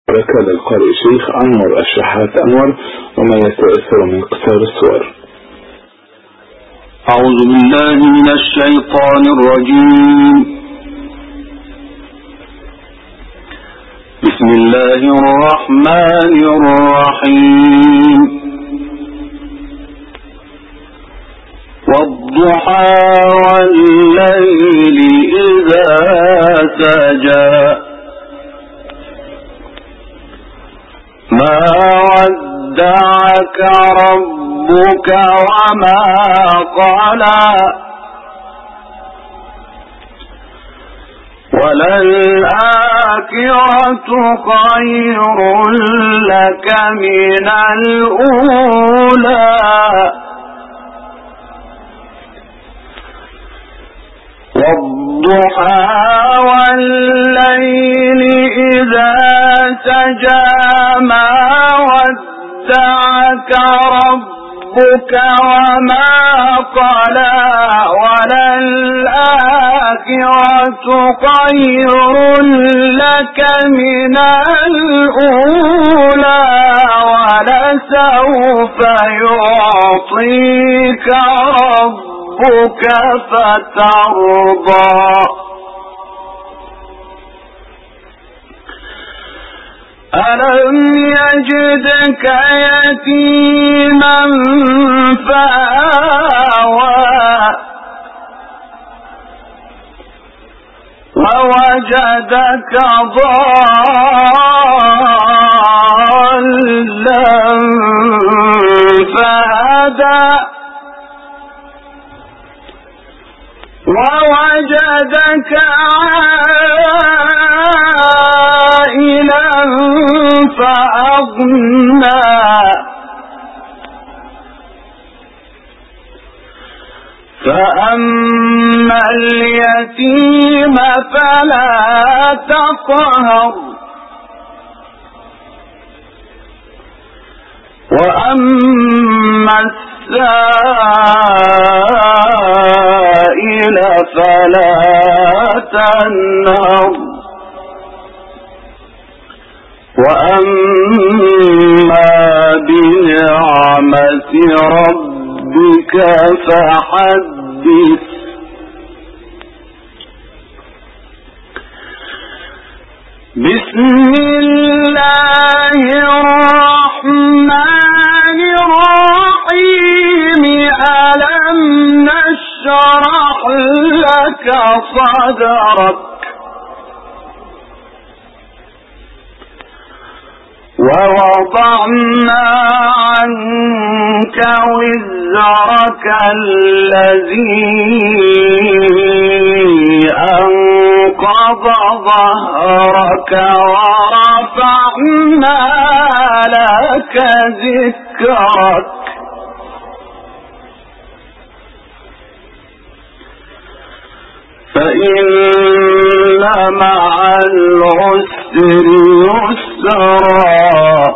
بركة للقارئ شيخ أنور الشحات أنور وما يتأثر من قصار الصور. أعوذ بالله من الشيطان الرجيم. بسم الله الرحمن الرحيم. والضحى والليل إذا سجى ما ودعك ربك وما قلى وللآخرة خير لك من الأولى والضحى والليل إذا سجى ما ودعك ربك وما قلى وللآخرة خير لك من الأولى ولسوف يعطيك ربك فترضى ألم يجدك يتيما فآوى ووجدك ضالا فهدى ووجدك عائلا فأغنى فأما اليتيم فلا تقهر وأما السائل فلا تنهر وأما بنعمة ربك فحدث بسم الله الرحمن الرحيم ألم نشرح لك صدرك ووضعنا عنك وزرك الذي أنقض ظهرك ورفعنا لك ذكرك فإن مع العسر يسرا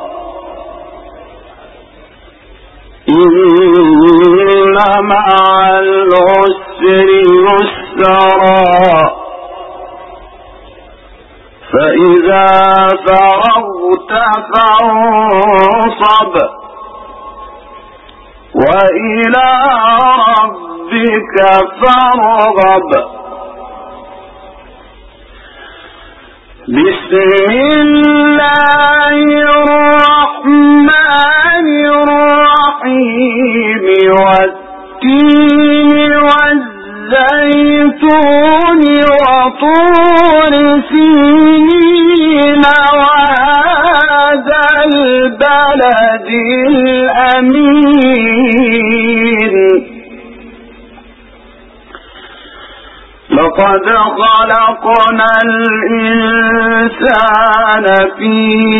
إن مع العسر يسرا فإذا فرغت فانصب وإلى ربك فارغب بسم الله الرحمن الرحيم والتين والزيتون وطور سينين وهذا البلد الأمين لقد خلقنا الإنسان في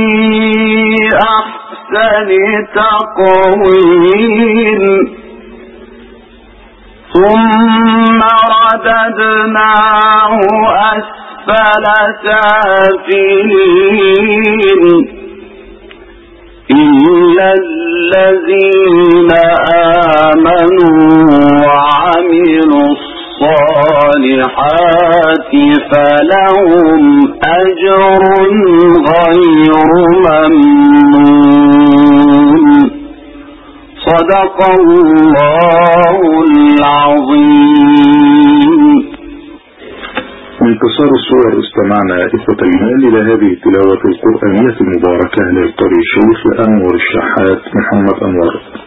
أحسن تقويم ثم رددناه أسفل سافلين إلا الذين آمنوا وعملوا الصالحات فلهم أجر غير ممنون. صدق الله العظيم. من قصار الصور استمعنا إخوة الإيمان إلى هذه التلاوة القرآنية المباركة للقارئ الشيخ أنور الشحات محمد أنور.